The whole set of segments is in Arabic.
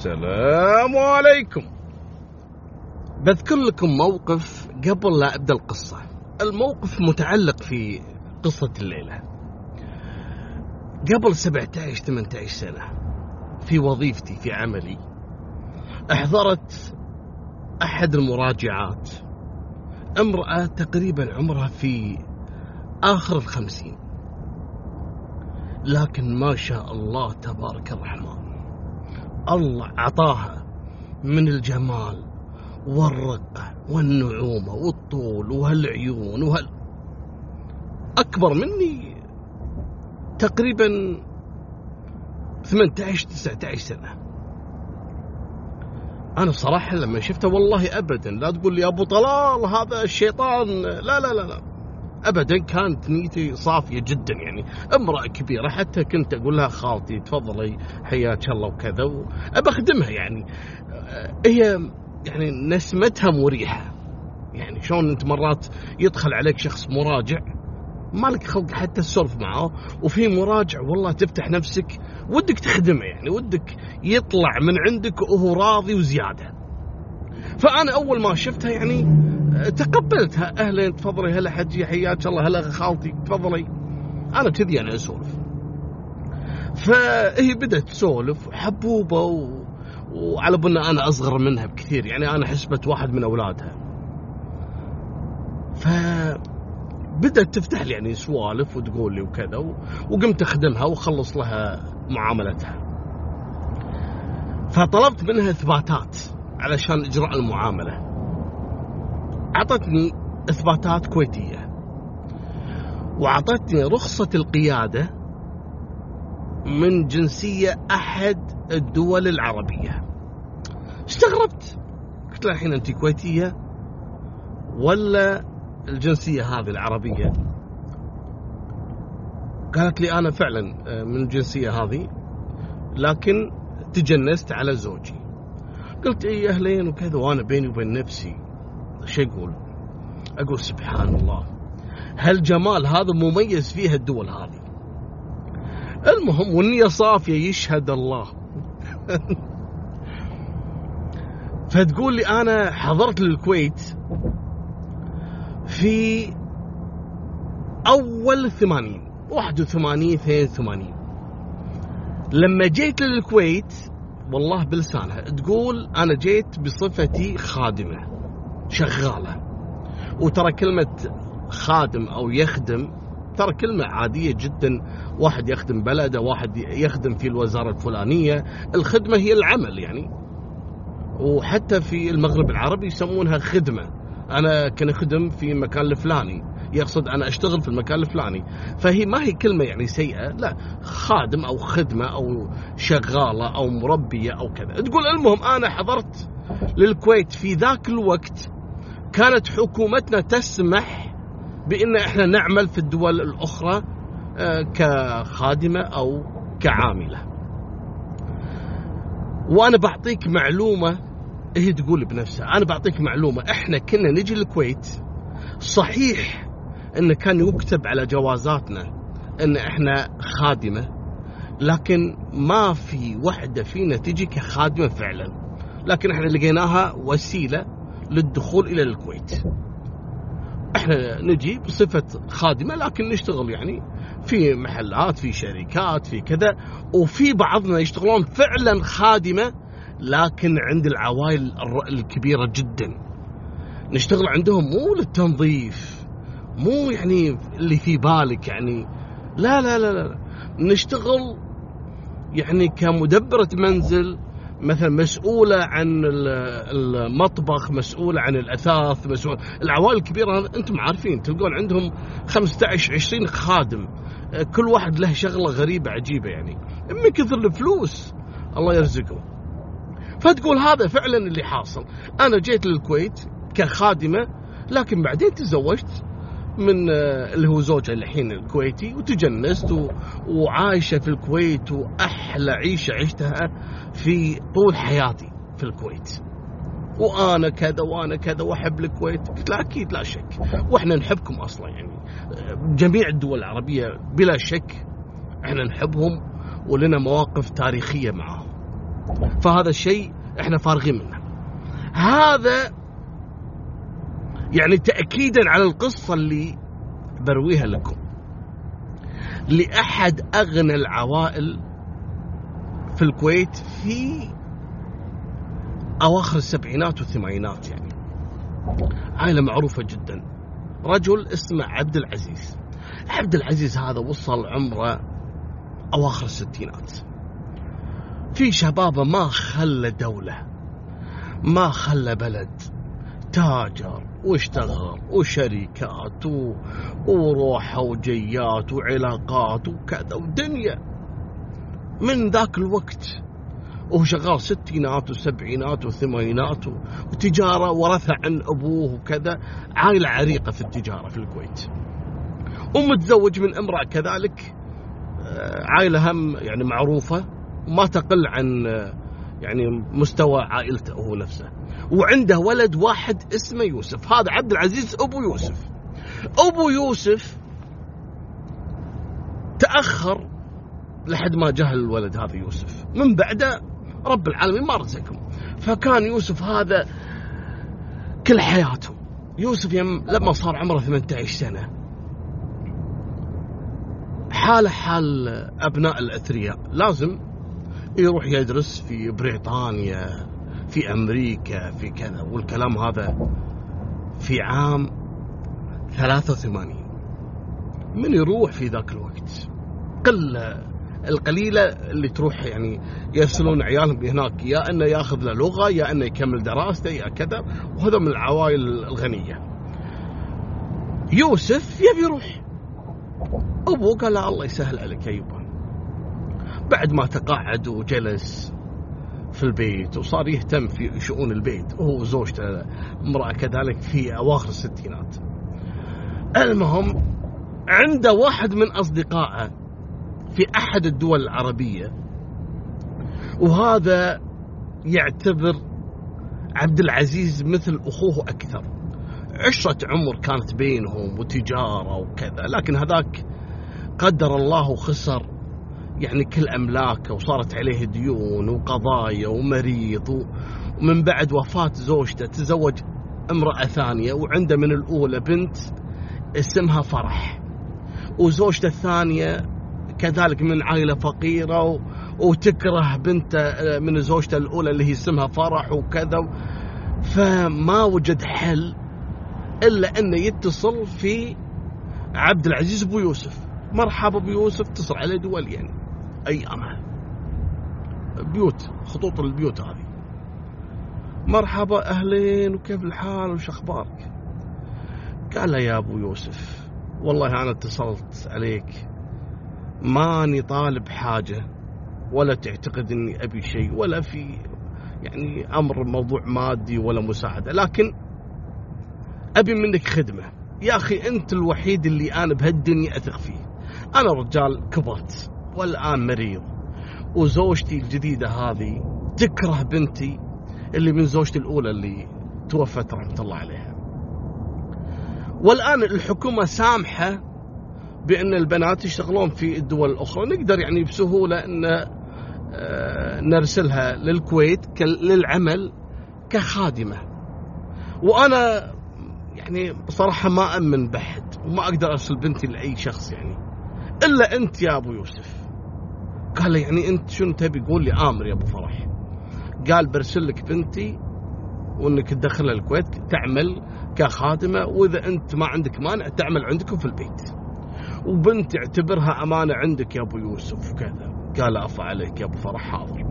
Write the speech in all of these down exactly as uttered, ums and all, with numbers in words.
السلام عليكم. بذكر لكم موقف قبل لا أبدأ القصة. الموقف متعلق في قصة الليلة. قبل سبعة عشر ثمانية عشر سنة في وظيفتي في عملي احضرت أحد المراجعات امرأة تقريبا عمرها في آخر الخمسين، لكن ما شاء الله تبارك الرحمن، الله عطاها من الجمال والرقة والنعومة والطول وهالعيون وهال أكبر مني تقريبا ثمانية عشر تسعة عشر سنة. أنا صراحة لما شفتها والله أبدا لا تقول لي أبو طلال هذا الشيطان، لا لا لا لا أبدا، كانت نيتي صافية جدا. يعني امرأة كبيرة، حتى كنت أقول لها خالتي تفضلي حياك الله وكذا، وأبى أخدمها. يعني هي يعني نسمتها مريحة. يعني شلون أنت مرات يدخل عليك شخص مراجع مالك خلق حتى السولف معه، وفي مراجع والله تفتح نفسك ودك تخدمه، يعني ودك يطلع من عندك وهو راضي وزيادة. فأنا أول ما شفتها يعني تقبلتها، أهلا تفضلي، هلا حجي حياك الله، هلا خالتي تفضلي. أنا كذي أنا أسولف. فهي بدأت تسولف حبوبة و... وعلى بنا أنا أصغر منها بكثير، يعني أنا حسبت واحد من أولادها. فبدأت تفتح لي يعني سوالف وتقول لي وكذا، و... وقمت أخدمها وخلص لها معاملتها. فطلبت منها إثباتات علشان إجراء المعاملة. أعطتني إثباتات كويتية، وأعطتني رخصة القيادة من جنسية أحد الدول العربية. استغربت، قلت لها الحين أنت كويتية ولا الجنسية هذه العربية؟ قالت لي أنا فعلا من الجنسية هذه، لكن تجنست على زوجي. قلت إيه أهلين وكذا، وأنا بيني وبين نفسي شو أقول؟ أقول سبحان الله، هالجمال هذا مميز فيها الدول هذه. المهم والنية صافية يشهد الله. فتقول لي أنا حضرت للكويت في أول ثمانين، واحد وثمانين اثنين وثمانين. لما جيت للكويت والله بلسانها تقول أنا جيت بصفتي خادمة شغالة. وترى كلمة خادم أو يخدم ترى كلمة عادية جدا، واحد يخدم بلده، واحد يخدم في الوزارة الفلانية. الخدمة هي العمل يعني، وحتى في المغرب العربي يسمونها خدمة. أنا كان أخدم في مكان الفلاني، يقصد أنا أشتغل في المكان الفلاني. فهي ما هي كلمة يعني سيئة، لا، خادم أو خدمة أو شغالة أو مربية أو كذا. تقول المهم أنا حضرت للكويت في ذاك الوقت، كانت حكومتنا تسمح بأن احنا نعمل في الدول الأخرى كخادمة أو كعاملة. وأنا بعطيك معلومة، هي تقول بنفسها أنا بعطيك معلومة، احنا كنا نجي الكويت صحيح أن كان يكتب على جوازاتنا أن احنا خادمة، لكن ما في وحدة فينا تجي كخادمة فعلا، لكن احنا لقيناها وسيلة للدخول إلى الكويت. احنا نجي بصفة خادمة، لكن نشتغل يعني في محلات، في شركات، في كذا. وفي بعضنا يشتغلون فعلا خادمة، لكن عند العوائل الكبيرة جدا نشتغل عندهم، مو للتنظيف، مو يعني اللي في بالك يعني، لا لا لا لا، نشتغل يعني كمدبرة منزل مثلا، مسؤولة عن المطبخ، مسؤولة عن الأثاث، مسؤولة. العوائل الكبيرة أنتم عارفين تلقون عندهم خمسة عشر عشرين خادم، كل واحد له شغلة غريبة عجيبة يعني، من كثر الفلوس الله يرزقه. فتقول هذا فعلا اللي حاصل. أنا جيت للكويت كخادمة، لكن بعدين تزوجت من اللي هو زوجها الحين الكويتي، وتجنست وعايشة في الكويت، وأحلى عيشة عشتها في طول حياتي في الكويت. وأنا كذا وأنا كذا وأحب الكويت. قلت لا أكيد لا شك، وإحنا نحبكم أصلا يعني، جميع الدول العربية بلا شك إحنا نحبهم، ولنا مواقف تاريخية معهم. فهذا الشيء احنا فارغين منه. هذا يعني تأكيدا على القصة اللي برويها لكم لأحد أغنى العوائل في الكويت في أواخر السبعينات والثمانينات، يعني عائلة معروفة جدا. رجل اسمه عبد العزيز. عبد العزيز هذا وصل عمره أواخر الستينات، في شبابه ما خلى دولة، ما خلى بلد، تاجر واشتغل وشركات و... وروحه وجيات وعلاقات وكذا ودنيا من ذاك الوقت، وهو شغال ستينات وسبعينات وثمانينات وتجارة ورثها عن أبوه وكذا، عائلة عريقة في التجارة في الكويت، ومتزوج من امرأة كذلك عائلة هم يعني معروفة وما تقل عن يعني مستوى عائلته هو نفسه، وعنده ولد واحد اسمه يوسف. هذا عبد العزيز أبو يوسف. أبو يوسف تأخر لحد ما جه الولد هذا يوسف، من بعده رب العالمين ما رزقهم. فكان يوسف هذا كل حياته. يوسف يم لما صار عمره ثمانية عشر سنة حال حال أبناء الأثرياء، لازم يروح يدرس في بريطانيا، في أمريكا، في كذا، والكلام هذا في عام ثلاثة وثمانين. من يروح في ذاك الوقت قل القليلة اللي تروح يعني يرسلون عيالهم هناك، يا أنه ياخذ له لغة، يا أنه يكمل دراسته، يا كذا، وهذا من العوائل الغنية. يوسف يبي يروح، أبوه قال له الله يسهل عليك يا يبا. بعد ما تقاعد وجلس في البيت وصار يهتم في شؤون البيت، وهو وزوجته امرأة كذلك في أواخر الستينات. المهم عنده واحد من أصدقائه في أحد الدول العربية، وهذا يعتبر عبد العزيز مثل أخوه أكثر، عشرة عمر كانت بينهم وتجارة وكذا، لكن هذاك قدر الله وخسر يعني كل أملاكه، وصارت عليه ديون وقضايا ومريض، ومن بعد وفاة زوجته تزوج امرأة ثانية، وعنده من الأولى بنت اسمها فرح، وزوجته الثانية كذلك من عائلة فقيرة وتكره بنت من زوجته الأولى اللي هي اسمها فرح وكذا. فما وجد حل إلا أنه يتصل في عبد العزيز أبو يوسف. مرحبا أبو يوسف، اتصل عليه دول يعني أيامها بيوت، خطوط البيوت هذه. مرحبا أهلين وكيف الحال وش أخبارك؟ قال له يا أبو يوسف والله أنا اتصلت عليك، ماني طالب حاجة ولا تعتقد أني أبي شيء ولا في يعني أمر موضوع مادي ولا مساعدة، لكن أبي منك خدمة يا أخي، أنت الوحيد اللي أنا بهالدنيا أثق فيه. أنا رجال كبرت والآن مريض، وزوجتي الجديدة هذه تكره بنتي اللي من زوجتي الأولى اللي توفت رحمة الله عليها، والآن الحكومة سامحة بأن البنات يشتغلون في الدول الأخرى، نقدر يعني بسهولة أن نرسلها للكويت للعمل كخادمة، وأنا يعني بصراحة ما أمن بحد وما أقدر أرسل بنتي لأي شخص يعني إلا أنت يا أبو يوسف. قال لي يعني أنت شنو تبي؟ قول لي آمر يا أبو فرح. قال برسل لك بنتي وأنك تدخلها الكويت تعمل كخادمة، وإذا أنت ما عندك مانع تعمل عندكم في البيت، وبنت اعتبرها أمانة عندك يا أبو يوسف وكذا. قال أفا عليك يا أبو فرح، حاضر،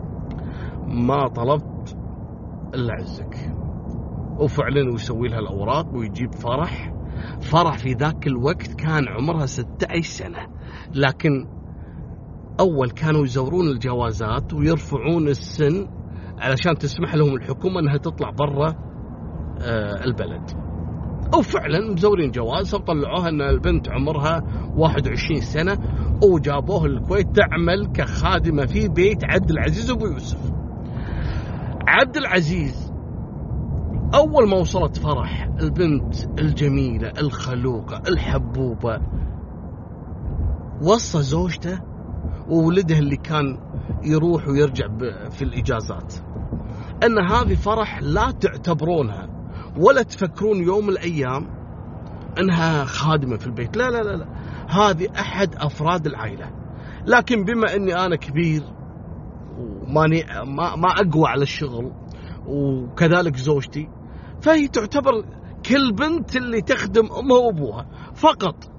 ما طلبت إلا عزك. وفعلا ويسوي لها الأوراق ويجيب فرح. فرح في ذاك الوقت كان عمرها ستة عشر سنة، لكن أول كانوا يزورون الجوازات ويرفعون السن علشان تسمح لهم الحكومة أنها تطلع برا البلد، وفعلا مزورين جواز وطلعوها أن البنت عمرها واحد وعشرين سنة، وجابوها للكويت تعمل كخادمة في بيت عبد العزيز أبو يوسف. عبد العزيز أول ما وصلت فرح البنت الجميلة الخلوقة الحبوبة، وصى زوجته وولده اللي كان يروح ويرجع في الإجازات، أن هذه فرح لا تعتبرونها ولا تفكرون يوم من الأيام أنها خادمة في البيت، لا لا لا, لا. هذه أحد أفراد العائلة. لكن بما أني أنا كبير وماني ما, ما أقوى على الشغل وكذلك زوجتي، فهي تعتبر كالبنت اللي تخدم أمها وأبوها فقط.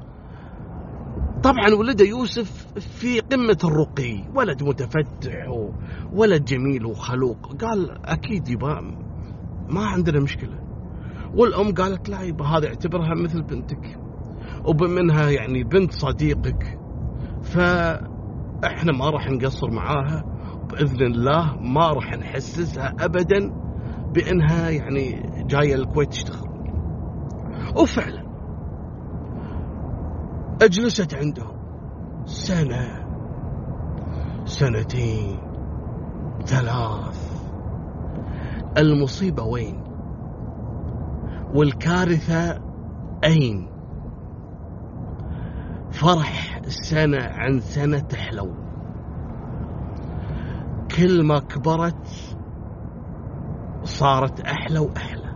طبعا ولده يوسف في قمة الرقي، ولد متفتح وولد جميل وخلوق. قال أكيد يبا ما عندنا مشكلة. والأم قالت لا يبا هذا اعتبرها مثل بنتك، وبمنها يعني بنت صديقك، فإحنا ما راح نقصر معاها بإذن الله، ما راح نحسسها أبدا بأنها يعني جاية الكويت تشتغل. وفعلا أجلست عندهم سنة، سنتين، ثلاث. المصيبة وين والكارثة أين؟ فرح سنة عن سنة تحلو، كل ما كبرت صارت أحلى وأحلى،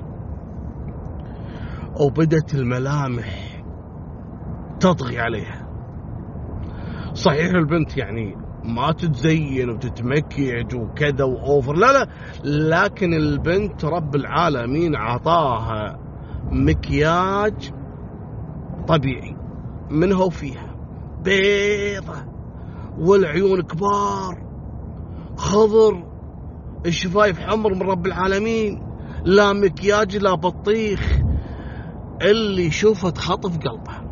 وبدت الملامح تطغي عليها. صحيح البنت يعني ما تتزين وتتمكيج وكذا وأوفر، لا لا، لكن البنت رب العالمين عطاها مكياج طبيعي منها وفيها، بيضة والعيون كبار خضر، الشفايف حمر من رب العالمين، لا مكياج لا بطيخ، اللي يشوفها تخطف قلبه.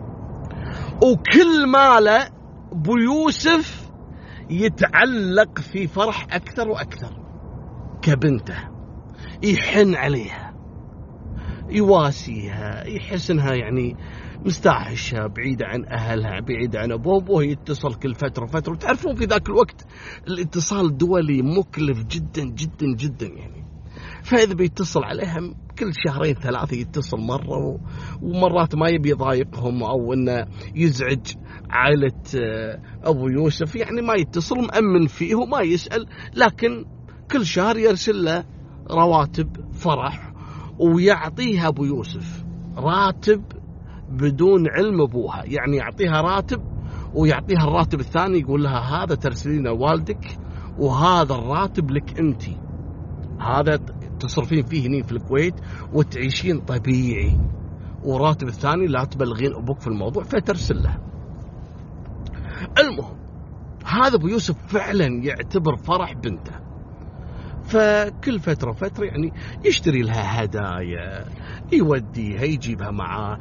وكل ماله ابو يوسف يتعلق في فرح اكثر واكثر كبنته، يحن عليها، يواسيها، يحس انها يعني مستعشة بعيدة عن أهلها، بعيدة عن أبوه. أبوه يتصل كل فترة فترة، وتعرفون في ذاك الوقت الاتصال الدولي مكلف جدا جدا جدا يعني، فإذا بيتصل عليها كل شهرين ثلاثة يتصل مرة، ومرات ما يبي يضايقهم أو إنه يزعج عائلة أبو يوسف، يعني ما يتصل، مأمن فيه وما يسأل، لكن كل شهر يرسل له رواتب فرح، ويعطيها أبو يوسف راتب بدون علم أبوها، يعني يعطيها راتب ويعطيها الراتب الثاني يقول لها هذا ترسلين والدك وهذا الراتب لك أنتي، هذا تصرفين فيه هنا في الكويت وتعيشين طبيعي، وراتب الثاني لا تبلغين أبوك في الموضوع، فترسل له. المهم هذا أبو يوسف فعلا يعتبر فرح بنته، فكل فترة فترة يعني يشتري لها هدايا، يوديها، يجيبها معاه.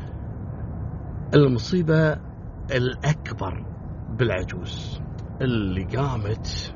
المصيبة الأكبر بالعجوز اللي قامت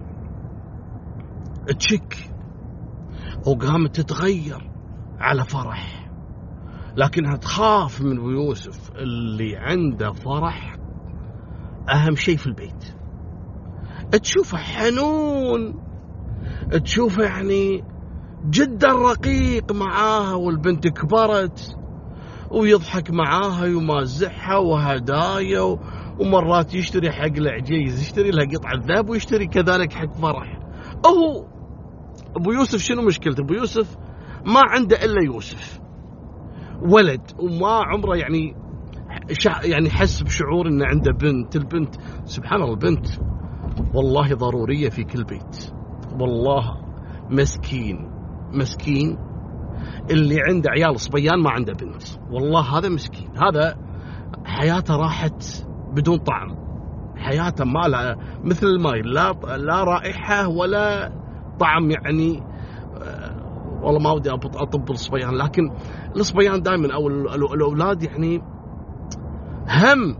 تشك وقامت تتغير على فرح، لكنها تخاف من أبو يوسف اللي عنده فرح أهم شيء في البيت. تشوفه حنون، تشوفه يعني جدا رقيق معاها، والبنت كبرت ويضحك معاها ويمازحها وهدايا، ومرات يشتري حق العجيز يشتري لها قطعة ذهب، ويشتري كذلك حق فرح. أهو أبو يوسف شنو مشكلته؟ أبو يوسف ما عنده إلا يوسف ولد، وما عمره يعني يعني حس بشعور إنه عنده بنت. البنت سبحان الله البنت والله ضرورية في كل بيت، والله مسكين مسكين اللي عنده عيال صبيان ما عنده بنت، والله هذا مسكين، هذا حياته راحت بدون طعم، حياته ما لا مثل الماء، لا لا رائحة ولا طعم يعني. والله ما ودي أطب الصبيان، لكن الصبيان دائما أو الأولاد يعني هم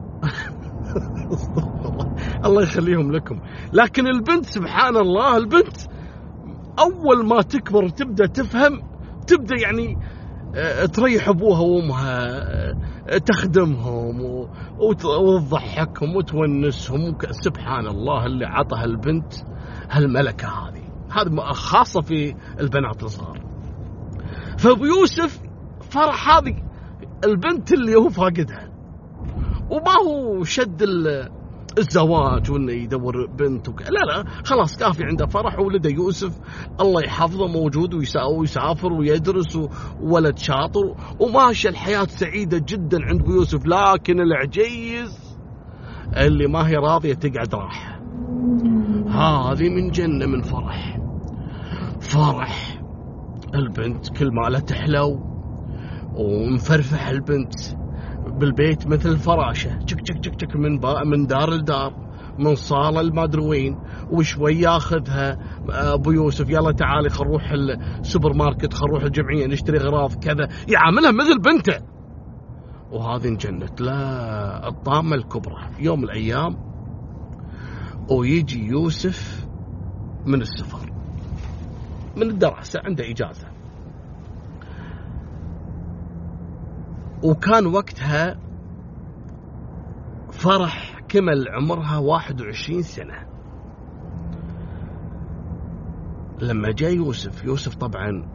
الله يخليهم لكم. لكن البنت سبحان الله، البنت أول ما تكبر تبدأ تفهم، تبدأ يعني تريح أبوها وأمها، تخدمهم وتضحكهم وتونسهم. سبحان الله اللي عطها البنت هالملكة هذه، هذا خاصة في البنات الصغار. فأبو يوسف فرح هذه البنت اللي هو فاقدها، وما هو شد الزواج وانه يدور بنت وك... لا لا خلاص كافي، عنده فرح وولده يوسف الله يحفظه موجود ويسافر ويدرس وولد شاطر وماشي الحياة سعيدة جدا عند ابو يوسف. لكن العجيز اللي ما هي راضية تقعد راح، هذه من جنة من فرح. فرح البنت كل ما لا تحلو ومفرفح البنت بالبيت مثل الفراشة، تشك تشك تشك تشك من من دار لدار، من صالة لما ادري وين، وشوي ياخذها ابو يوسف يلا تعالي خل نروح السوبر ماركت، خل نروح الجمعية نشتري غراض كذا، يعاملها مثل بنته. وهذه انجنت. لا الطامة الكبرى في يوم من الأيام ويجي يوسف من السفر من الدراسة، عنده إجازة، وكان وقتها فرح كمل عمرها واحد وعشرين سنة. لما جاء يوسف، يوسف طبعا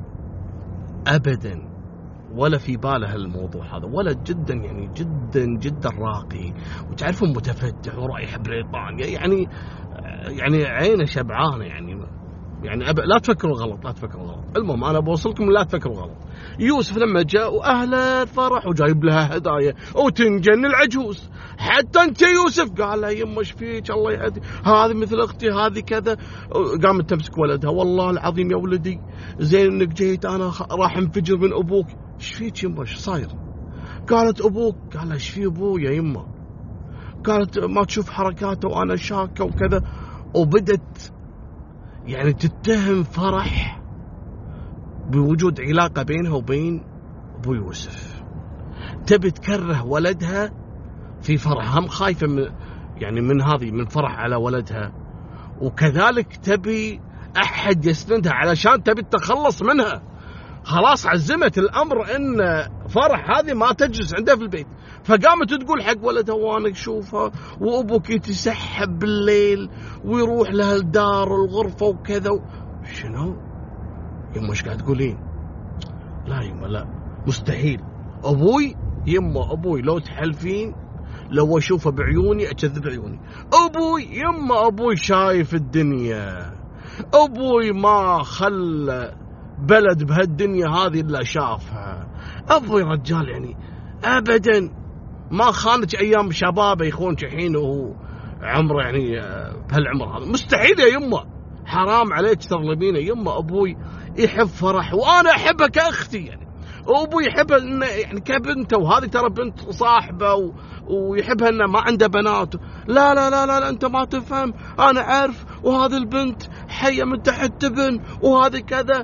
أبدا ولا في باله الموضوع هذا، ولا جدا يعني جدا جدا راقي، وتعرفون متفتح ورايح بريطانيا، يعني يعني عينه شبعانة، يعني يعني أب... لا تفكروا غلط، لا تفكروا غلط. المهم أنا بوصلكم لا تفكروا غلط. يوسف لما جاء وأهلا فرح وجايب لها هدايا وتنجن العجوز، حتى أنت يوسف قال لها يما ايش فيك الله يهدي، هذه مثل أختي هذه كذا. قامت تمسك ولدها، والله العظيم يا ولدي زين إنك جيت، أنا راح انفجر من أبوك. ايش فيك يما ايش صاير؟ قالت أبوك. قال لها ايش في أبويا يما؟ قالت ما تشوف حركاته وأنا شاكة وكذا، وبدت يعني تتهم فرح بوجود علاقة بينها وبين أبو يوسف، تبي تكره ولدها في فرح، هم خايفة من يعني من هذه من فرح على ولدها، وكذلك تبي أحد يسندها علشان تبي تتخلص منها. خلاص عزمت الأمر إن فرح هذه ما تجلس عندها في البيت، فقامت تقول حق ولدها وانا اشوفها وابوك يتسحب بالليل ويروح لها الدار والغرفة وكذا. شنو يما ايش قاعد تقولين؟ لا يما لا مستحيل. ابوي يما ابوي لو تحلفين لو اشوفه بعيوني اكذب عيوني. ابوي يما ابوي شايف الدنيا، ابوي ما خلى بلد بهالدنيا هذه الا شافها. ابوي رجال يعني ابدا ما خانك ايام شبابه يخونك الحين وهو عمره يعني بهالعمر هذا. مستحيل يا يما، حرام عليك تظلمينه. يما ابوي يحب فرح وانا احبها كاختي يعني، وابوي يحبها انه يعني كبنته، وهذه ترى بنت صاحبه و... ويحبها انه ما عنده بنات. لا لا لا لا, لا انت ما تفهم، انا عارف، وهذه البنت حيه من تحت تبن وهذه كذا.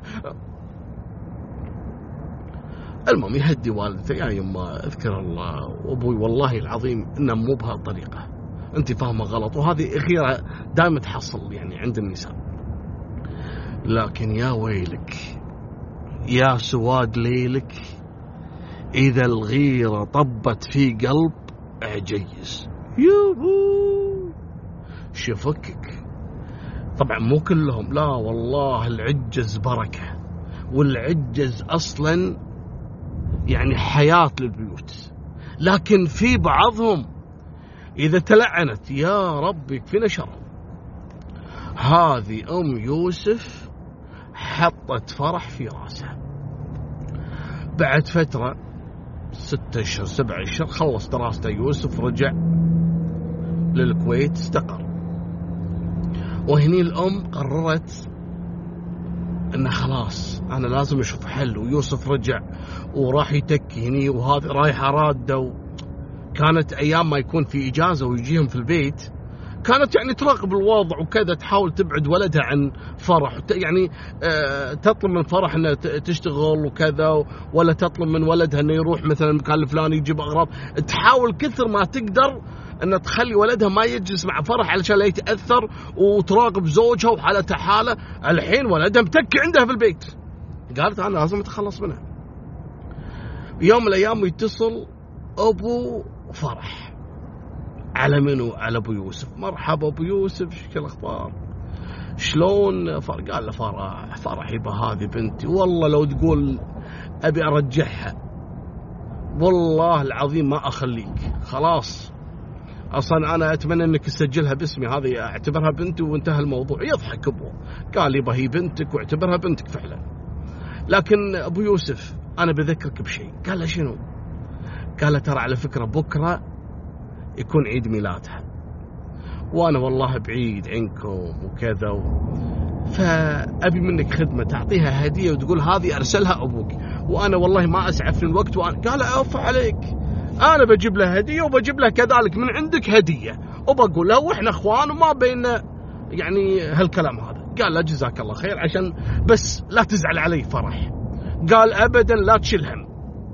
المهم يهدي والدته، يا يما اذكر الله، وابوي والله العظيم انه مو بهالطريقه، انت فاهمه غلط. وهذه غيره دائما تحصل يعني عند النساء. لكن يا ويلك يا سواد ليلك اذا الغيره طبت في قلب عجيز. يوهو شفكك. طبعا مو كلهم، لا والله العجز بركه، والعجز اصلا يعني حياة للبيوت، لكن في بعضهم إذا تلعنت يا رب يكفينا شر. هذه أم يوسف حطت فرح في راسها. بعد فترة ستة أشهر سبعة أشهر خلص دراسته يوسف، رجع للكويت استقر. وهني الأم قررت انه خلاص انا لازم اشوف حل. ويوسف رجع وراح يتكي هني، وهذا رايحه راده. كانت ايام ما يكون في اجازه ويجيهم في البيت كانت يعني تراقب الوضع وكذا، تحاول تبعد ولدها عن فرح، يعني آه تطلب من فرح انها تشتغل وكذا، ولا تطلب من ولدها انه يروح مثلا المكان الفلاني يجيب اغراض. تحاول كثر ما تقدر ان تخلي ولدها ما يجلس مع فرح علشان لا يتاثر، وتراقب زوجها وحالتها حاله. الحين ولدها متكي عندها في البيت، قالت انا لازم اتخلص منها. يوم من الايام يتصل ابو فرح على منو؟ على ابو يوسف. مرحبا ابو يوسف، شو الاخبار؟ شلون؟ قال له فرح فرح يبا هذه بنتي، والله لو تقول ابي ارجعها والله العظيم ما اخليك، خلاص اصلا انا اتمنى انك تسجلها باسمي، هذه اعتبرها بنتي وانتهى الموضوع. يضحك ابوه، قال يبا هي بنتك واعتبرها بنتك فعلا. لكن ابو يوسف انا بذكرك بشيء. قال له شنو؟ قال له ترى على فكره بكره يكون عيد ميلادها، وانا والله بعيد عنكم وكذا و... فابي منك خدمه، تعطيها هديه وتقول هذه ارسلها ابوك، وانا والله ما اسعفني الوقت. وأنا... قال عفو عليك، انا بجيب له هديه وبجيب له كذلك من عندك هديه وبقول له واحنا اخوان وما بيننا يعني هالكلام هذا. قال له جزاك الله خير، عشان بس لا تزعل علي فرح. قال ابدا لا تشيل هم.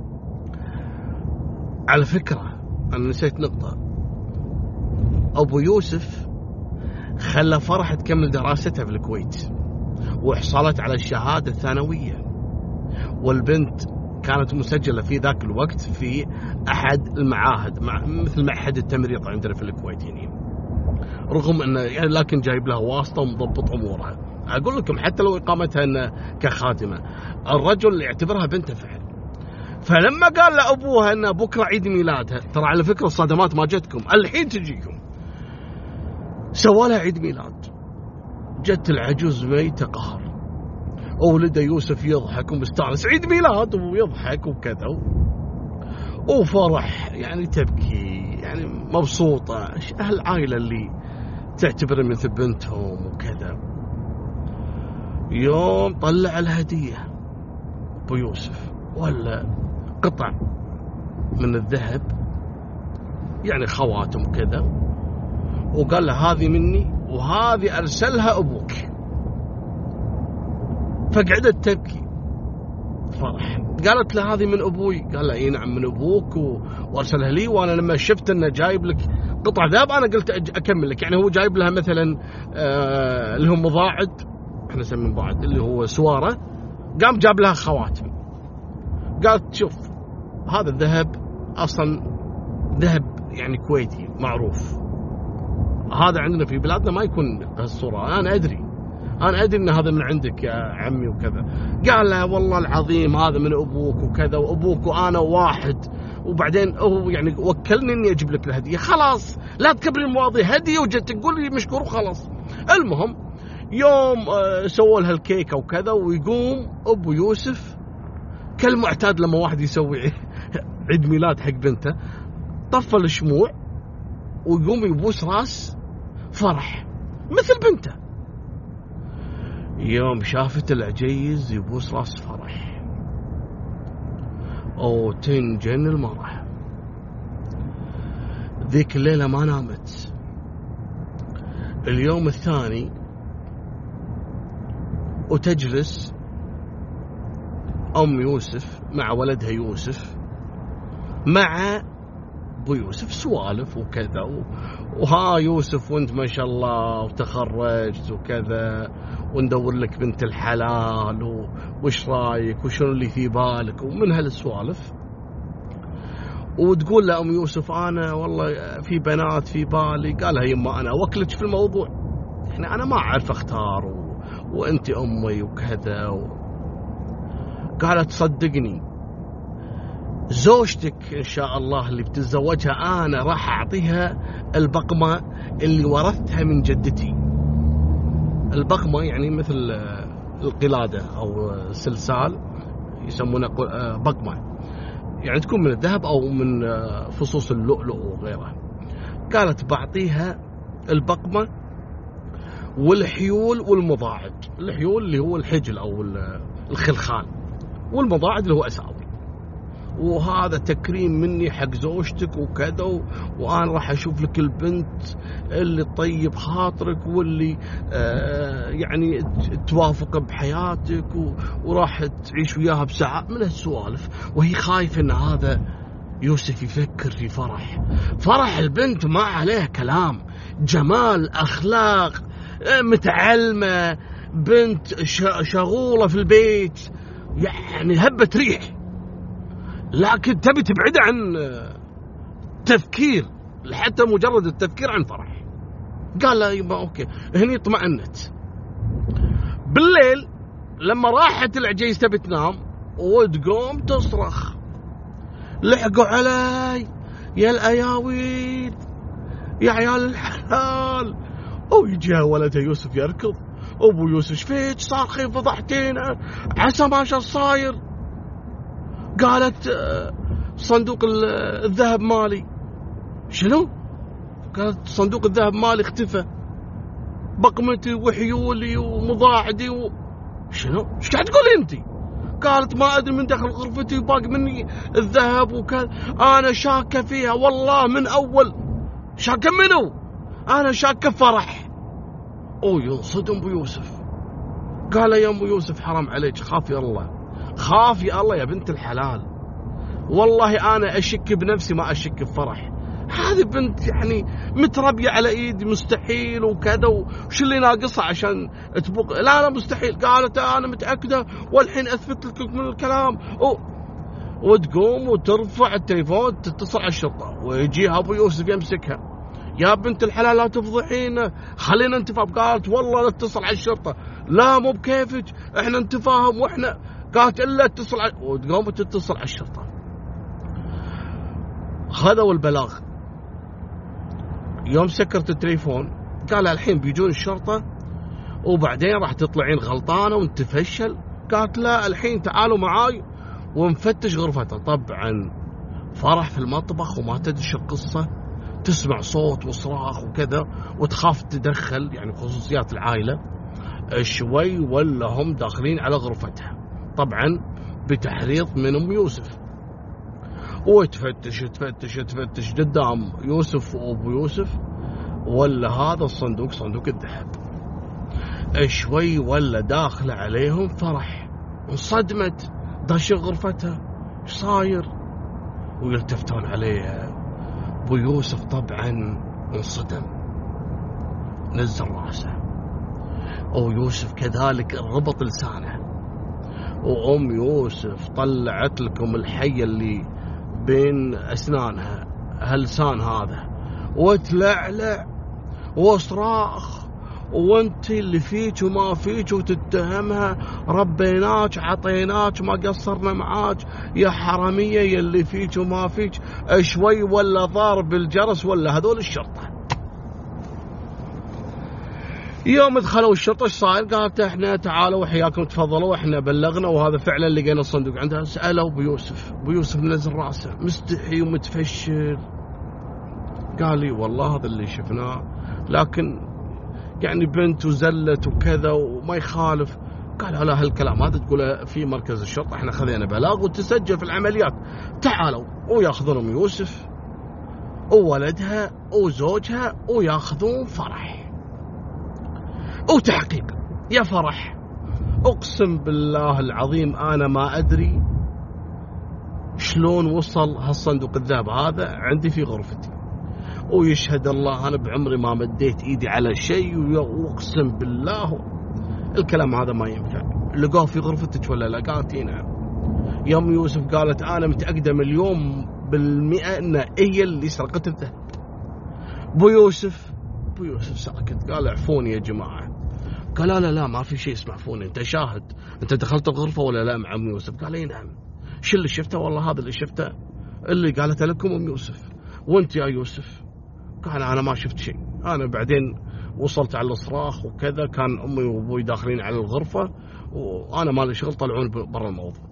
على فكره انا نسيت نقطه، ابو يوسف خلى فرح تكمل دراستها في الكويت وحصلت على الشهاده الثانويه، والبنت كانت مسجله في ذاك الوقت في احد المعاهد مع مثل معهد التمريض عندنا في الكويت يعني، رغم انه يعني لكن جايب لها واسطه ومضبط امورها. اقول لكم حتى لو اقامتها إن كخادمه، الرجل يعتبرها بنته فعلا. فلما قال لابوها ان بكره عيد ميلادها، ترى على فكره الصدمات ما جتكم الحين تجيكم، سوى لها عيد ميلاد، جت العجوز ميته قهر، وولده يوسف يضحك ومستانس عيد ميلاد ويضحك وكذا وفرح يعني تبكي يعني مبسوطه. هالعائله اللي تعتبر مثل بنتهم وكذا. يوم طلع الهديه ابو يوسف ولا قطع من الذهب يعني خواتم كذا، وقال له هذه مني وهذه ارسلها ابوك. فقعدت تبكي فرح. قالت له هذه من ابوي. قال له اي نعم من ابوك وارسلها لي، وانا لما شفت انه جايب لك قطع ذهب انا قلت اكمل لك. يعني هو جايب لها مثلا آه اللي هو مضاعد، احنا نسميه مضاعد اللي هو سواره، قام جاب لها خواتم. قالت شوف هذا الذهب اصلا ذهب يعني كويتي معروف، هذا عندنا في بلادنا ما يكون بهالصوره، انا ادري انا ادري ان هذا من عندك يا عمي وكذا. قال له والله العظيم هذا من ابوك وكذا، وابوك وانا واحد، وبعدين هو يعني وكلني اني اجيب لك الهديه. خلاص لا تكبري المواضيع، هديه وجت تقول لي مشكور وخلاص. المهم يوم سووا لها الكيكه وكذا، ويقوم ابو يوسف كالمعتاد لما واحد يسوي عيد ميلاد حق بنته، طفى الشموع ويقوم يبوس راس فرح مثل بنته. يوم شافت العجيز يبوس راس فرح او تنجن المرأة. ذيك الليلة ما نامت. اليوم الثاني وتجلس ام يوسف مع ولدها يوسف مع ابو يوسف سوالف وكذا، وها يوسف وانت ما شاء الله وتخرجت وكذا وندور لك بنت الحلال وش رايك وشنو اللي في بالك ومن هالسوالف. وتقول له ام يوسف انا والله في بنات في بالي. قالها يما انا اوكلك في الموضوع، يعني انا ما اعرف اختار و... وانت امي وكذا و... قالت صدقني زوجتك إن شاء الله اللي بتتزوجها أنا راح أعطيها البقمة اللي ورثتها من جدتي. البقمة يعني مثل القلادة أو سلسال يسمونه بقمة، يعني تكون من الذهب أو من فصوص اللؤلؤ وغيره. قالت بعطيها البقمة والحيول والمضاعد. الحيول اللي هو الحجل أو الخلخال، والمضاعد اللي هو أساوي. وهذا تكريم مني حق زوجتك وكذا، وأنا راح أشوف لك البنت اللي طيب خاطرك واللي آه يعني توافق بحياتك وراح تعيش وياها بسعادة من هالسوالف. وهي خايفة إن هذا يوسف يفكر في فرح. فرح البنت ما عليها كلام، جمال أخلاق، متعلمة، بنت شغولة في البيت، يعني هبة ريح، لكن تبي تبعد عن تفكير، حتى مجرد التفكير عن فرح. قال لا يبا اوكي. هني اطمأنت. بالليل لما راحت العجيز تبي تنام وتقوم تصرخ لحقوا علي يا الاياويل يا عيال الحلال. ويجيها ولدها يوسف يركض، ابو يوسف شفيك صار خير فضحتينا، عسى ما شو صاير. قالت صندوق الذهب مالي. شنو؟ قالت صندوق الذهب مالي اختفى، بقمتي وحيولي ومضاعدي و... شنو؟ ايش قاعد تقولي انت؟ قالت ما ادري من دخل غرفتي وباقي مني الذهب وكذا. انا شاكه فيها والله من اول. شاكه منو؟ انا شاكه فرح. او ينصدم ابو يوسف. قال يا ابو يوسف حرام عليك، خافي الله، خافي الله يا بنت الحلال، والله انا اشك بنفسي ما اشك بفرح. هذه بنت يعني متربيه على ايدي، مستحيل وكذا، وش اللي ناقصها عشان تبق؟ لا لا مستحيل. قالت انا متاكده والحين اثبت لك من الكلام. أو وتقوم وترفع التليفون تتصل على الشرطه، ويجيها ابو يوسف يمسكها. يا بنت الحلال لا تفضحينا، خلينا نتفاهم. قالت والله لا اتصل على الشرطه. لا مو بكيفك، احنا نتفاهم واحنا. قالت الا اتصل على... وتقوم تتصل على الشرطه. خذوا البلاغ. يوم سكرت التليفون قال الحين بيجون الشرطة وبعدين راح تطلعين غلطانة ونتفشل. قالت لا الحين تعالوا معاي ونفتش غرفتها. طبعا فرح في المطبخ وما تدري شو القصة، تسمع صوت وصراخ وكذا وتخاف تدخل يعني خصوصيات العائلة. شوي ولا هم داخلين على غرفتها، طبعا بتحريض من ام يوسف، وتفتش تفتش تفتش قدام يوسف وابو يوسف، ولا هذا الصندوق صندوق الذهب. شوي ولا داخله عليهم فرح، انصدمت، داش غرفتها ايش صاير، ويلتفتون عليها. ابو يوسف طبعا انصدم، نزل راسه، ويوسف كذلك ربط لسانه. وام يوسف طلعت لكم الحيه اللي بين اسنانها، هاللسان هذا، وتلعلع وصراخ، وانت اللي فيك وما فيك وتتهمها، ربيناك عطيناك ما قصرنا معاك يا حراميه يا اللي فيك وما فيك. شوي ولا ضارب الجرس ولا هذول الشرطه. يوم دخلوا الشرطه ايش صاير؟ قالت احنا تعالوا وحياكم تفضلوا، احنا بلغنا وهذا فعلا لقينا الصندوق عندها. سالوا ابو يوسف، ابو يوسف منزل راسه مستحي ومتفشل. قال لي والله هذا اللي شفناه، لكن يعني بنت وزلت وكذا وما يخالف. قال على هالكلام هذا تقوله في مركز الشرطه، احنا خذينا بلاغ وتسجل في العمليات. تعالوا وياخذون ام يوسف وولدها وزوجها وياخذون فرح. وتحقيق يا فرح، اقسم بالله العظيم انا ما ادري شلون وصل هالصندوق الذهب هذا عندي في غرفتي، ويشهد الله انا بعمري ما مديت ايدي على شيء، واقسم بالله الكلام هذا ما ينفع. لقوه في غرفتك ولا لا؟ قالت نعم. يا ام يوسف قالت انا متاكده مليون بالمئه ان هي اللي سرقت الذهب. ابو يوسف ابو يوسف ساكت، قال اعفوني يا جماعه. قال لا لا لا ما في شيء اسمه عفوني، انت شاهد، انت دخلت الغرفه ولا لا مع ام يوسف؟ قال اي نعم. شو اللي شفته؟ والله هذا اللي شفته اللي قالت لكم ام يوسف. وانت يا يوسف؟ قال انا ما شفت شيء، انا بعدين وصلت على الصراخ وكذا، كان امي وابوي داخلين على الغرفه وانا ما لي شغل، طلعوني برا الموضوع.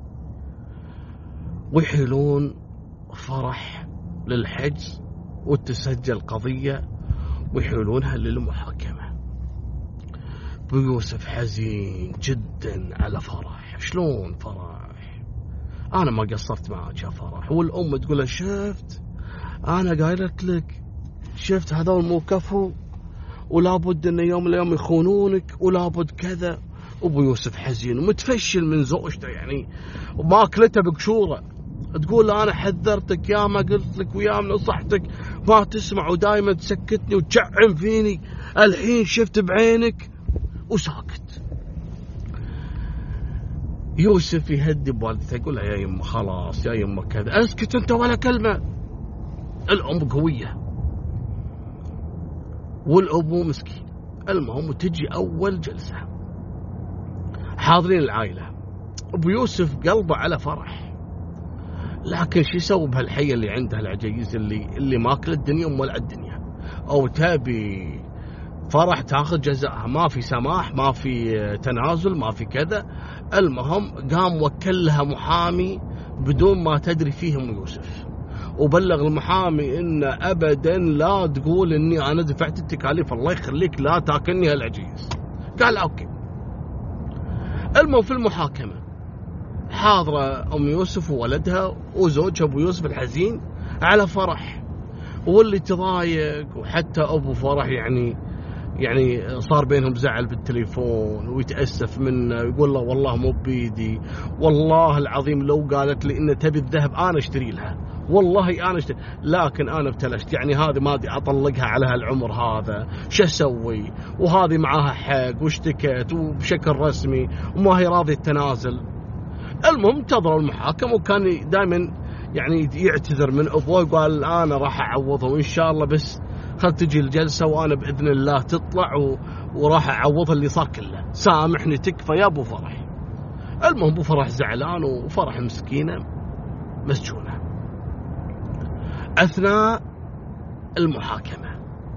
ويحيلون فرح للحجز وتسجل قضيه ويحيلونها للمحاكمه. ابو يوسف حزين جدا على فرح. شلون فرح؟ انا ما قصرت معك يا فرح. والام تقول شفت انا قايلت لك، شفت هذول مو كفو، ولابد ان يوم من الايام يخونونك، ولابد كذا. ابو يوسف حزين ومتفشل من زوجته، يعني ماكلته بقشوره. تقول انا حذرتك، يا ما قلت لك ويا ما نصحتك ما تسمع، ودائما تسكتني وتشعم فيني، الحين شفت بعينك. وساكت. يوسف يهدي بوالدته يقول لها يا يمه خلاص يا يمه كذا، اسكت انت ولا كلمه. الام قويه والابو مسكين. المهم تجي اول جلسه، حاضرين العائله. ابو يوسف قلبه على فرح، لكن شو يسوي بهالحيه اللي عندها العجيز اللي اللي ماكله الدنيا ومولع الدنيا. أو تبي فرح تاخذ جزاءها، ما في سماح، ما في تنازل، ما في كذا. المهم قام وكل لها محامي بدون ما تدري فيه أم يوسف، وبلغ المحامي إن أبدا لا تقول إني أنا دفعت التكاليف، الله يخليك لا تاكلني هالعجيز. قال أوكي. المهم في المحاكمة حاضرة أم يوسف وولدها وزوجها أبو يوسف الحزين على فرح، واللي تضايق، وحتى أبو فرح يعني يعني صار بينهم زعل بالتليفون ويتأسف منه، يقول له والله مو بيدي، والله العظيم لو قالت لي إن تبي الذهب أنا اشتري لها، والله أنا اشتري، لكن أنا ابتلشت، يعني هذه ما أدري أطلقها على هالعمر هذا، شو أسوي؟ وهذه معاها حق واشتكت وبشكل رسمي وما هي راضية التنازل. المهم انتظروا المحاكم، وكان دائما يعني يعتذر من أبوه، وقال أنا راح أعوضه وإن شاء الله، بس خل تجي الجلسة وأنا بإذن الله تطلع و... وراح أعوض اللي صار كله، سامحني تكفى يا أبو فرح. المهم أبو فرح زعلان، وفرح مسكينة مسجونة. أثناء المحاكمة: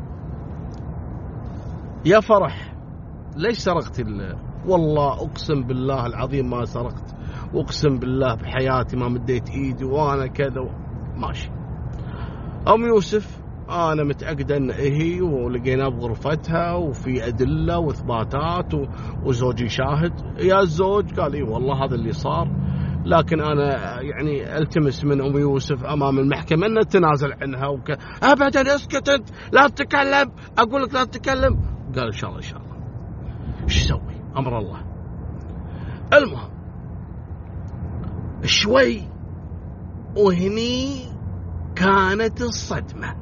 يا فرح ليش سرقت ال... والله أقسم بالله العظيم ما سرقت، وأقسم بالله بحياتي ما مديت إيدي وأنا كذا. ماشي. أم يوسف: أنا متأكدة أن هي، ولقينا بغرفتها وفي أدلة وإثباتات وزوجي شاهد. يا الزوج؟ قال إيه والله هذا اللي صار، لكن أنا يعني ألتمس من أم يوسف أمام المحكمة أن تنازل عنها وك... أبدا اسكت أنت، لا تتكلم، أقول لك لا تتكلم. قال إن شاء الله إن شاء الله. إيش يسوي؟ أمر الله. المهم شوي وهني كانت الصدمة.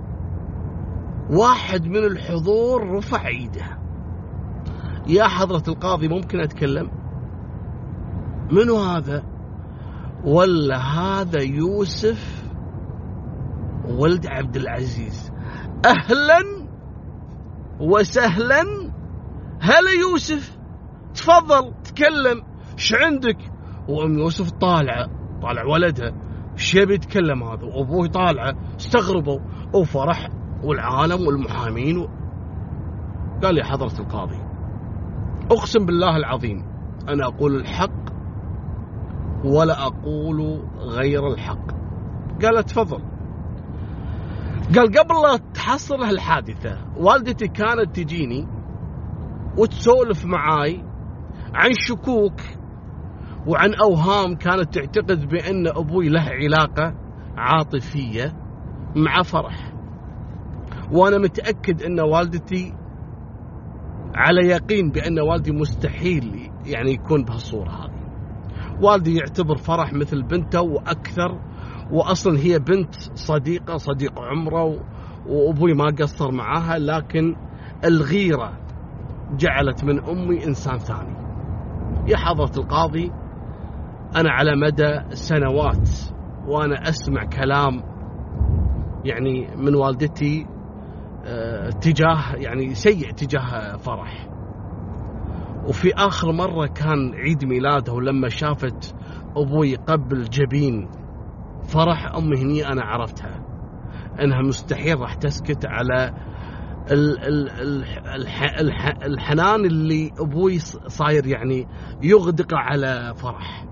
واحد من الحضور رفع ايده: يا حضرة القاضي ممكن أتكلم؟ منو هذا؟ ولا هذا يوسف ولد عبد العزيز. أهلا وسهلا، هلا يوسف، تفضل تكلم، ايش عندك؟ وأم يوسف طالعة طالع ولدها، ايش يبي يتكلم هذا؟ وأبوه طالعة، استغربوا وفرح والعالم والمحامين و... قال: يا حضرة القاضي أقسم بالله العظيم أنا أقول الحق ولا أقول غير الحق. قال: تفضل. قال: قبل لا تحصل هالحادثة والدتي كانت تجيني وتسولف معاي عن شكوك وعن أوهام كانت تعتقد بأن أبوي له علاقة عاطفية مع فرح، وأنا متأكد أن والدتي على يقين بأن والدي مستحيل يعني يكون بهالصورة هذه. والدي يعتبر فرح مثل بنته وأكثر، وأصلا هي بنت صديقة صديق عمره، وأبوي ما قصر معاها، لكن الغيرة جعلت من أمي إنسان ثاني. يا حضرة القاضي أنا على مدى سنوات وأنا أسمع كلام يعني من والدتي اه تجاه يعني سيء تجاه فرح، وفي آخر مرة كان عيد ميلاده، ولما شافت أبوي قبل جبين فرح أمي هني أنا عرفتها أنها مستحيل راح تسكت على ال ال الح الح الحنان اللي أبوي صاير يعني يغدق على فرح.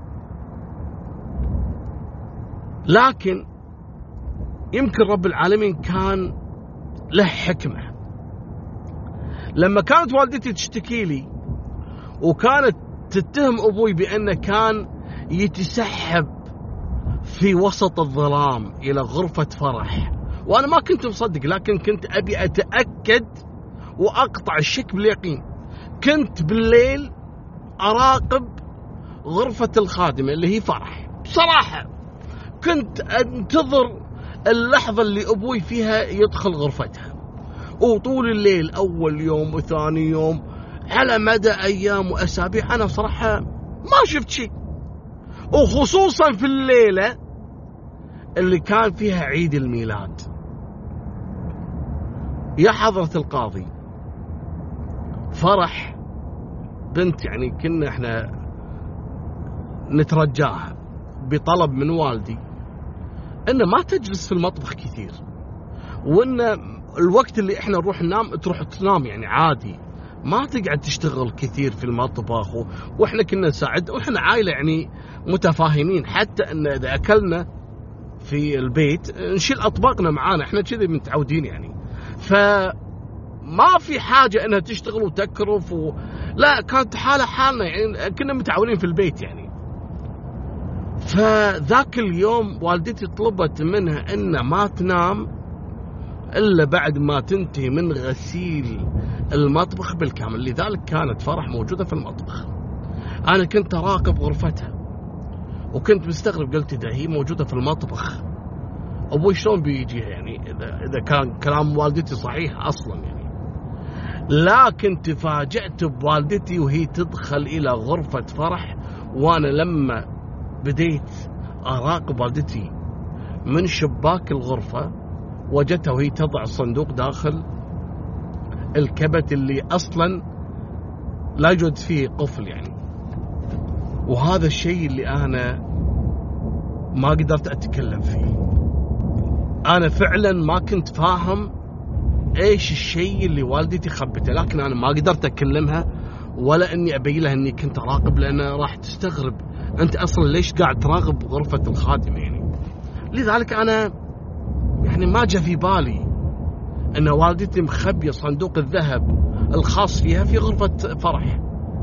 لكن يمكن رب العالمين كان له حكمة. لما كانت والدتي تشتكي لي وكانت تتهم أبوي بأنه كان يتسحب في وسط الظلام إلى غرفة فرح، وأنا ما كنت مصدق، لكن كنت أبي أتأكد وأقطع الشك باليقين. كنت بالليل أراقب غرفة الخادمة اللي هي فرح، بصراحة كنت أنتظر اللحظة اللي أبوي فيها يدخل غرفتها، وطول الليل أول يوم وثاني يوم على مدى أيام وأسابيع أنا صراحة ما شفت شيء، وخصوصا في الليلة اللي كان فيها عيد الميلاد. يا حضرة القاضي فرح بنت يعني كنا احنا نترجاها بطلب من والدي انه ما تجلس في المطبخ كثير، وإن الوقت اللي إحنا نروح ننام تروح تنام يعني عادي، ما تقعد تشتغل كثير في المطبخ. و... وإحنا كنا نساعد، وإحنا عائلة يعني متفاهمين، حتى إن إذا أكلنا في البيت نشيل أطباقنا معانا، إحنا كذي متعودين يعني. فما في حاجة إنها تشتغل وتكرف و... لا، كانت حالة حالنا يعني، كنا متعاونين في البيت يعني. فذاك اليوم والدتي طلبت منها إن ما تنام إلا بعد ما تنتهي من غسيل المطبخ بالكامل. لذلك كانت فرح موجودة في المطبخ. أنا كنت أراقب غرفتها وكنت مستغرب، قلت إذا هي موجودة في المطبخ أبوي شلون بيجيها يعني، إذا, إذا كان كلام والدتي صحيح أصلا يعني. لكن تفاجأت بوالدتي وهي تدخل إلى غرفة فرح، وأنا لما بديت أراقب والدتي من شباك الغرفة وجدتها وهي تضع الصندوق داخل الكبت اللي أصلا لا يوجد فيه قفل يعني. وهذا الشيء اللي أنا ما قدرت أتكلم فيه. أنا فعلا ما كنت فاهم إيش الشيء اللي والدتي خبته، لكن أنا ما قدرت أكلمها ولا إني أبين لها إني كنت أراقب، لأنها راح تستغرب أنت أصلا ليش قاعد تراقب غرفة الخادمة يعني. لذلك أنا يعني ما جاء في بالي أن والدتي مخبية صندوق الذهب الخاص فيها في غرفة فرح،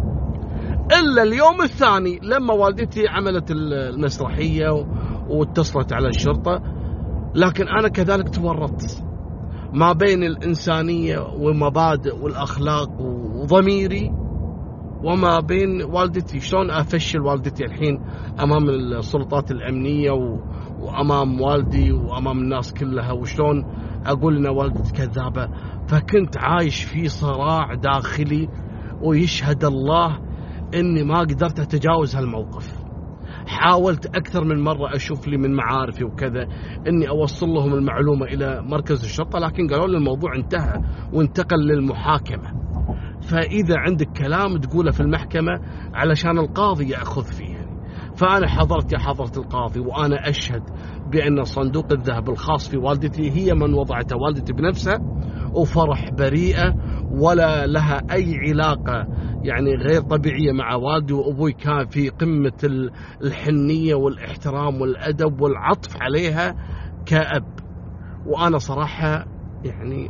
إلا اليوم الثاني لما والدتي عملت المسرحية واتصلت على الشرطة. لكن أنا كذلك تورطت ما بين الإنسانية والمبادئ والأخلاق وضميري وما بين والدتي. شلون أفشل والدتي الحين أمام السلطات الأمنية وأمام والدي وأمام الناس كلها، وشلون أقول إن والدتي كذابة. فكنت عايش في صراع داخلي، ويشهد الله إني ما قدرت أتجاوز هالموقف. حاولت أكثر من مرة أشوف لي من معارفي وكذا إني أوصل لهم المعلومة إلى مركز الشرطة، لكن قالوا لي الموضوع انتهى وانتقل للمحاكمة. فإذا عندك كلام تقوله في المحكمة علشان القاضي يأخذ فيه يعني. فأنا حضرت يا حضرة القاضي، وأنا أشهد بأن صندوق الذهب الخاص في والدتي هي من وضعته والدتي بنفسها، وفرح بريئة ولا لها أي علاقة يعني غير طبيعية مع والدي. وأبوي كان في قمة الحنية والاحترام والأدب والعطف عليها كأب. وأنا صراحة يعني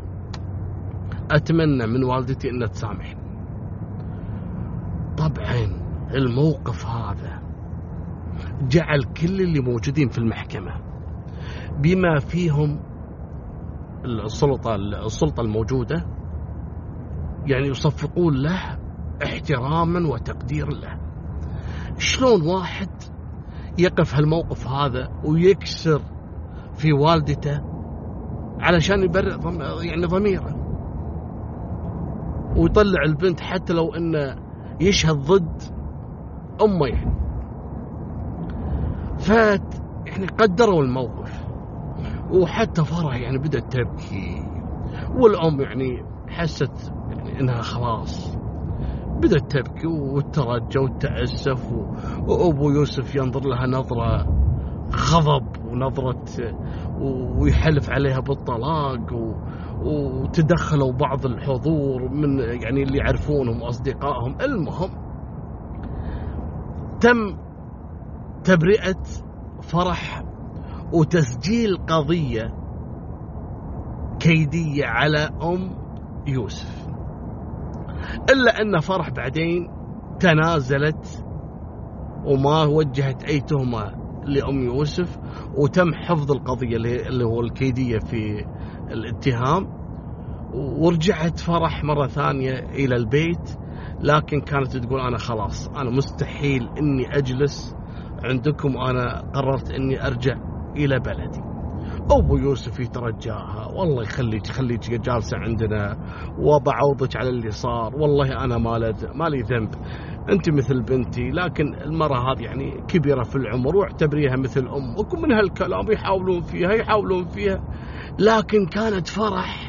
أتمنى من والدتي أن تسامحني. طبعا الموقف هذا جعل كل اللي موجودين في المحكمة بما فيهم السلطة السلطة الموجودة يعني يصفقون له احتراما وتقدير له. شلون واحد يقف هالموقف هذا ويكسر في والدته علشان يبرئ يعني ضميره، ويطلع البنت حتى لو انه يشهد ضد امه يعني. فات يعني قدروا الموقف، وحتى فرح يعني بدأت تبكي، والأم يعني حست يعني إنها خلاص بدأت تبكي وترجى وتأسف. وأبو يوسف ينظر لها نظرة غضب ونظرة ويحلف عليها بالطلاق. وتدخلوا بعض الحضور من يعني اللي يعرفونهم وأصدقائهم. المهم تم تبرئة فرح وتسجيل قضية كيدية على أم يوسف، إلا أن فرح بعدين تنازلت وما وجهت أي تهمة لأم يوسف، وتم حفظ القضية اللي هو الكيدية في الاتهام. ورجعت فرح مرة ثانية إلى البيت، لكن كانت تقول أنا خلاص أنا مستحيل إني أجلس عندكم، أنا قررت إني أرجع إلى بلدي. أبو يوسف يترجاها، والله يخليك خليك جالسة عندنا وبعوضك على اللي صار، والله أنا ما لي ذنب، أنت مثل بنتي، لكن المرة هذه يعني كبيرة في العمر واعتبريها مثل أم. وكم من هالكلام يحاولون فيها يحاولون فيها لكن كانت فرح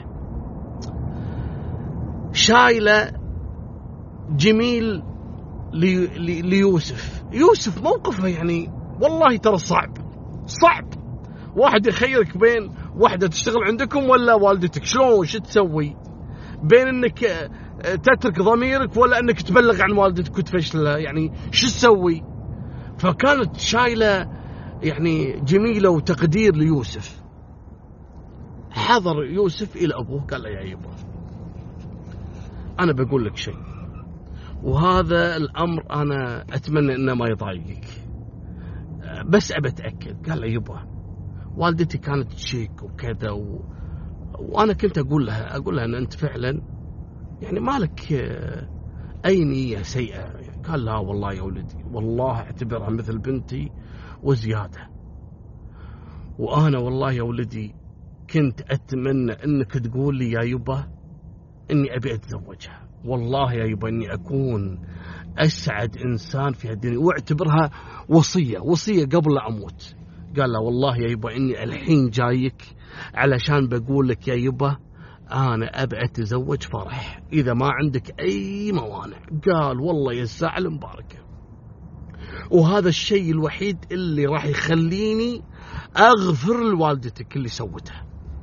شايلة جميل لي لي ليوسف. يوسف موقفه يعني والله ترى صعب صعب، واحد يخيرك بين واحدة تشتغل عندكم ولا والدتك؟ شلون شو تسوي بين انك تترك ضميرك ولا انك تبلغ عن والدتك وتفشلها؟ يعني شو تسوي؟ فكانت شايلة يعني جميلة وتقدير ليوسف. حضر يوسف إلى أبوه قال له يا يبا أنا بقول لك شيء، وهذا الأمر أنا أتمنى إنه ما يضايقك، بس أبى أتأكد. قال له يبا والدتي كانت تشيك وكذا و... وأنا كنت أقول لها أقول لها أن أنت فعلا يعني مالك أي نية سيئة. قال لا والله يا ولدي، والله أعتبرها مثل بنتي وزيادة، وأنا والله يا ولدي كنت أتمنى أنك تقول لي يا يبا أني أبي أتزوجها، والله يا يبا أني أكون أسعد إنسان في هالدنيا، واعتبرها وصية وصية قبل لا أموت. قال لا والله يا يبا إني الحين جايك علشان بقول لك يا يبا أنا أبي أتزوج فرح إذا ما عندك أي موانع. قال والله يا الساعة المباركة، وهذا الشيء الوحيد اللي راح يخليني أغفر لوالدتك اللي سوتها.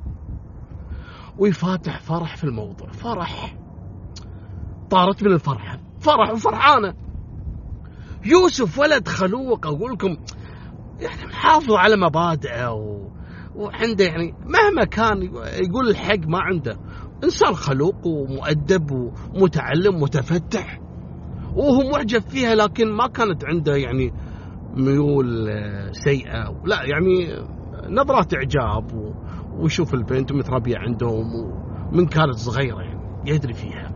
ويفاتح فرح في الموضوع، فرح طارت من الفرحة، فرح وفرحانة. يوسف ولد خلوق، أقول لكم يعني محافظ على مبادئه و... وعنده يعني مهما كان يقول الحق ما عنده، إنسان خلوق ومؤدب ومتعلم متفتح، وهو معجب فيها، لكن ما كانت عنده يعني ميول سيئة، لا يعني نظرات إعجاب و... ويشوف البنت متربية عندهم ومن كانت صغيرة يعني يدري فيها،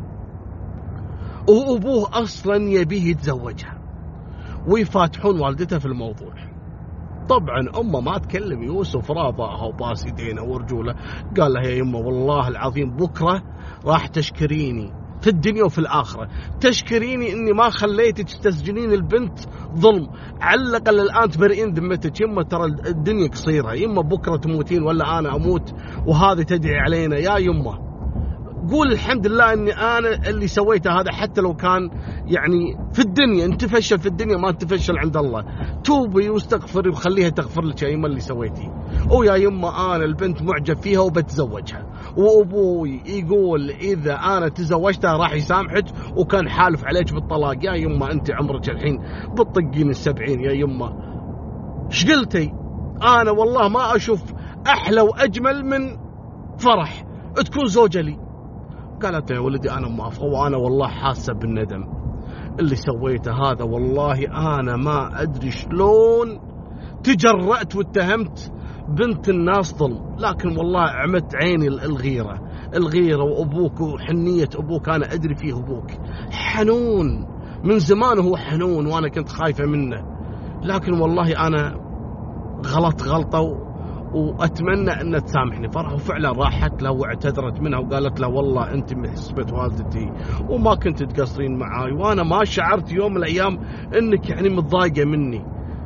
وأبوه أصلا يبيه يتزوجها، ويفاتحون والدته في الموضوع. طبعا أمه ما تكلم يوسف، رافعها وباس يدينه ورجوله. قال لها يا يمه والله العظيم بكرة راح تشكريني في الدنيا وفي الآخرة، تشكريني إني ما خليتك تسجنين البنت ظلم، على الأقل الآن تبرئين ذمتك. يمه ترى الدنيا قصيرة، يمه بكرة تموتين ولا أنا أموت وهذه تدعي علينا. يا يمه قول الحمد لله اني انا اللي سويته هذا، حتى لو كان يعني في الدنيا انت تفشل في الدنيا ما تفشل عند الله. توبي واستغفري وخليها تغفر لك يا يمه اللي سويتيه. ويا يمه انا البنت معجب فيها وبتزوجها، وابوي يقول اذا انا تزوجتها راح يسامحك وكان حالف عليك بالطلاق. يا يمه انت عمرك الحين بتطقين السبعين يا يمه، ايش قلتي؟ انا والله ما اشوف احلى واجمل من فرح تكون زوجة لي. قالت يا ولدي أنا موافقة، وأنا والله حاسة بالندم اللي سويته هذا، والله أنا ما أدري شلون تجرأت واتهمت بنت الناس ظلم، لكن والله عمت عيني الغيرة الغيرة وأبوك وحنية أبوك، أنا أدري فيه أبوك حنون من زمان، هو حنون وأنا كنت خايفة منه، لكن والله أنا غلط غلطة وأتمنى أن تسامحني. فرح وفعلا راحت له واعتذرت منها وقالت له والله أنت من حسبة والدتي وما كنت تقصرين معاي، وأنا ما شعرت يوم من الأيام أنك يعني متضايقة مني.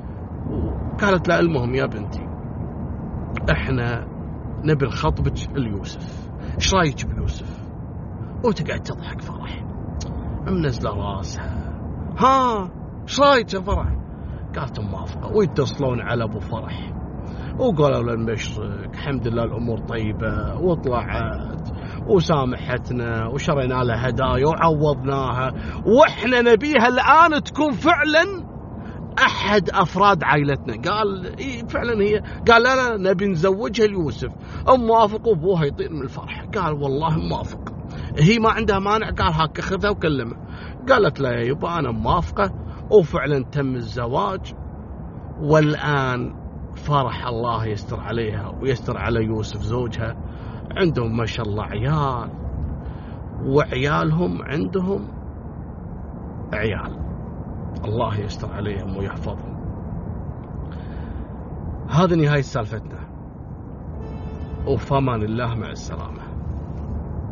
قالت له المهم يا بنتي احنا نبي نخطبك ليوسف، ايش رايك بيوسف؟ وتقعد تضحك فرح منزله راسها، ها ايش رايك يا فرح؟ قالت موافقة. ويتصلون على ابو فرح وقالوا له نبشرك الحمد لله الامور طيبه وطلعت وسامحتنا وشرينا لها هدايا وعوضناها، واحنا نبيها الان تكون فعلا احد افراد عائلتنا. قال اي فعلا هي، قال لا لا نبي نزوجها ليوسف. ام موافق وابوها يطير من الفرح. قال والله موافق، هي ما عندها مانع. قال هاك اخذها وكلمه. قالت لا يا يبا انا موافقه، وفعلا تم الزواج، والان فرح الله يستر عليها ويستر على يوسف زوجها، عندهم ما شاء الله عيال، وعيالهم عندهم عيال، الله يستر عليهم ويحفظهم. هذا نهاية سالفتنا، وفمان الله، مع السلامة.